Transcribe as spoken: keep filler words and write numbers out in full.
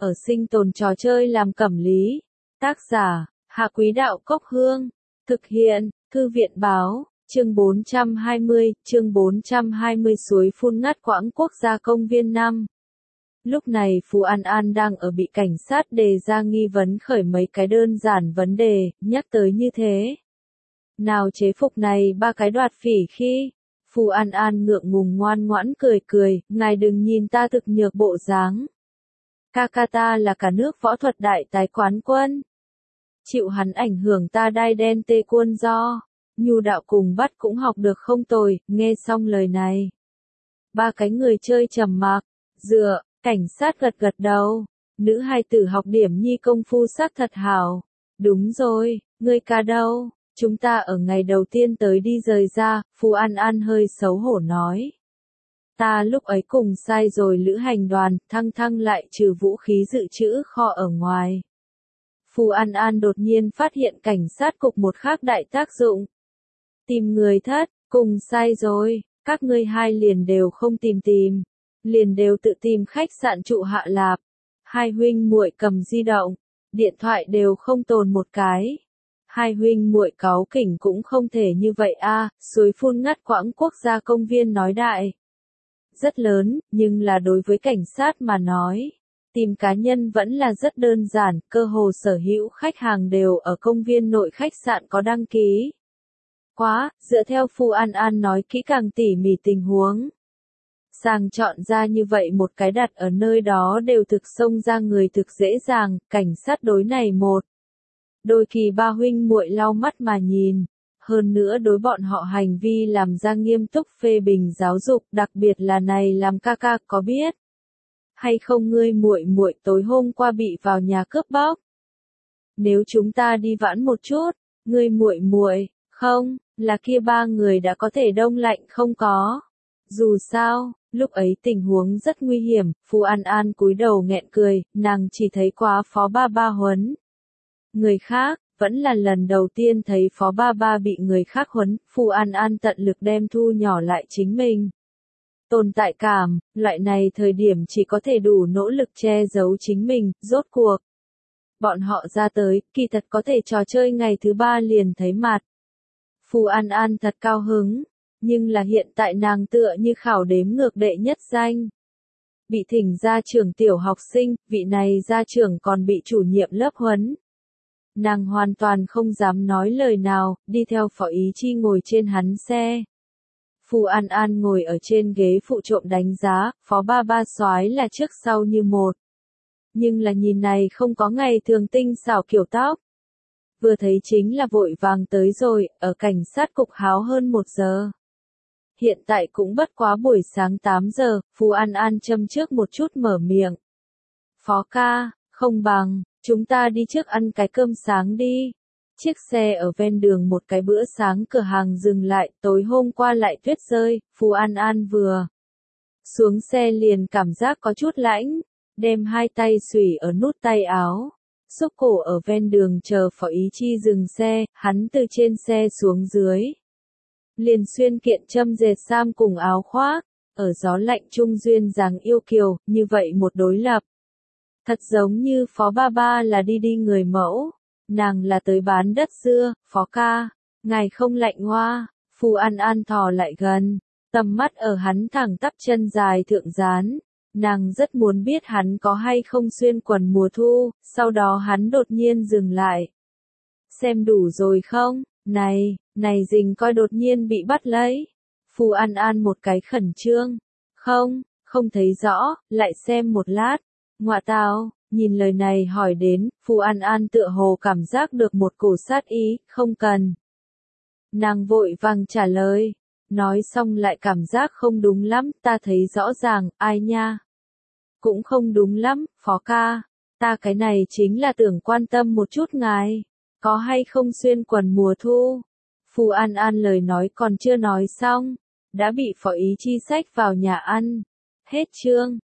ở sinh tồn trò chơi làm cẩm lý. Tác giả, Hạ Quý Đạo Cốc Hương. Thực hiện, Thư viện Báo, chương bốn trăm hai mươi, chương bốn trăm hai mươi suối phun ngắt quãng quốc gia công viên năm. Lúc này Phù An An đang ở bị cảnh sát đề ra nghi vấn khởi mấy cái đơn giản vấn đề, nhắc tới như thế. Nào chế phục này ba cái đoạt phỉ khi. Phù An An ngượng ngùng ngoan ngoãn cười cười, ngài đừng nhìn ta thực nhược bộ dáng. Ca ca ta là cả nước võ thuật đại tái quán quân. Chịu hắn ảnh hưởng ta đai đen tê quân do. Nhu đạo cùng bắt cũng học được không tồi, nghe xong lời này. Ba cái người chơi trầm mặc, dựa, cảnh sát gật gật đầu. Nữ hài tử học điểm nhi công phu sắc thật hảo. Đúng rồi, ngươi ca đâu? Chúng ta ở ngày đầu tiên tới đi rời ra, Phù An An hơi xấu hổ nói. Ta lúc ấy cùng sai rồi lữ hành đoàn, thăng thăng lại trừ vũ khí dự trữ kho ở ngoài. Phù An An đột nhiên phát hiện cảnh sát cục một khác đại tác dụng. Tìm người thất, cùng sai rồi, các ngươi hai liền đều không tìm tìm. Liền đều tự tìm khách sạn trụ Hạ Lạp. Hai huynh muội cầm di động, điện thoại đều không tồn một cái. Hai huynh muội cáu kỉnh cũng không thể như vậy a, suối phun ngắt quãng quốc gia công viên nói đại. Rất lớn, nhưng là đối với cảnh sát mà nói. Tìm cá nhân vẫn là rất đơn giản, cơ hồ sở hữu khách hàng đều ở công viên nội khách sạn có đăng ký. Quá, dựa theo Phù An An nói kỹ càng tỉ mỉ tình huống. Sàng chọn ra như vậy một cái đặt ở nơi đó đều thực xông ra người thực dễ dàng, cảnh sát đối này một. Đôi khi ba huynh muội lau mắt mà nhìn, hơn nữa đối bọn họ hành vi làm ra nghiêm túc phê bình giáo dục, đặc biệt là này làm ca ca có biết hay không ngươi muội muội tối hôm qua bị vào nhà cướp bóc. Nếu chúng ta đi vãn một chút, ngươi muội muội, không, là kia ba người đã có thể đông lạnh không có. Dù sao, lúc ấy tình huống rất nguy hiểm, Phù An An cúi đầu nghẹn cười, nàng chỉ thấy quá phó ba ba huấn. Người khác, vẫn là lần đầu tiên thấy phó ba ba bị người khác huấn, Phù An An tận lực đem thu nhỏ lại chính mình. Tồn tại cảm, loại này thời điểm chỉ có thể đủ nỗ lực che giấu chính mình, rốt cuộc. Bọn họ ra tới, kỳ thật có thể trò chơi ngày thứ ba liền thấy mặt. Phù An An thật cao hứng, nhưng là hiện tại nàng tựa như khảo đếm ngược đệ nhất danh. Bị thỉnh ra trường tiểu học sinh, vị này ra trường còn bị chủ nhiệm lớp huấn. Nàng hoàn toàn không dám nói lời nào, đi theo Phó Ý Chi ngồi trên hắn xe. Phù An An ngồi ở trên ghế phụ trộm đánh giá, Phó ba ba soái là trước sau như một. Nhưng là nhìn này không có ngày thường tinh xảo kiểu tóc. Vừa thấy chính là vội vàng tới rồi, ở cảnh sát cục háo hơn một giờ. Hiện tại cũng bất quá buổi sáng tám giờ, Phù An An châm trước một chút mở miệng. Phó ca, không bằng, chúng ta đi trước ăn cái cơm sáng đi. Chiếc xe ở ven đường một cái bữa sáng cửa hàng dừng lại, tối hôm qua lại tuyết rơi, Phù An An vừa xuống xe liền cảm giác có chút lãnh, đem hai tay xủy ở nút tay áo, xúc cổ ở ven đường chờ Phó Ý Chi dừng xe, hắn từ trên xe xuống dưới. Liền xuyên kiện châm dệt sam cùng áo khoác, ở gió lạnh trung duyên dáng yêu kiều, như vậy một đối lập. Thật giống như Phó ba ba là đi đi người mẫu. Nàng là tới bán đất dưa, Phó ca, ngài không lạnh hoa, Phù An An thò lại gần, tầm mắt ở hắn thẳng tắp chân dài thượng dán, nàng rất muốn biết hắn có hay không xuyên quần mùa thu, sau đó hắn đột nhiên dừng lại. Xem đủ rồi không, này, này dình coi đột nhiên bị bắt lấy, Phù An An một cái khẩn trương, không, không thấy rõ, lại xem một lát, ngọa tào. Nhìn lời này hỏi đến, Phù An An tựa hồ cảm giác được một cổ sát ý, không cần. Nàng vội vàng trả lời, nói xong lại cảm giác không đúng lắm, ta thấy rõ ràng, ai nha. Cũng không đúng lắm, Phó ca, ta cái này chính là tưởng quan tâm một chút ngài, có hay không xuyên quần mùa thu. Phù An An lời nói còn chưa nói xong, đã bị Phó Ý Chi xách vào nhà ăn. Hết chương.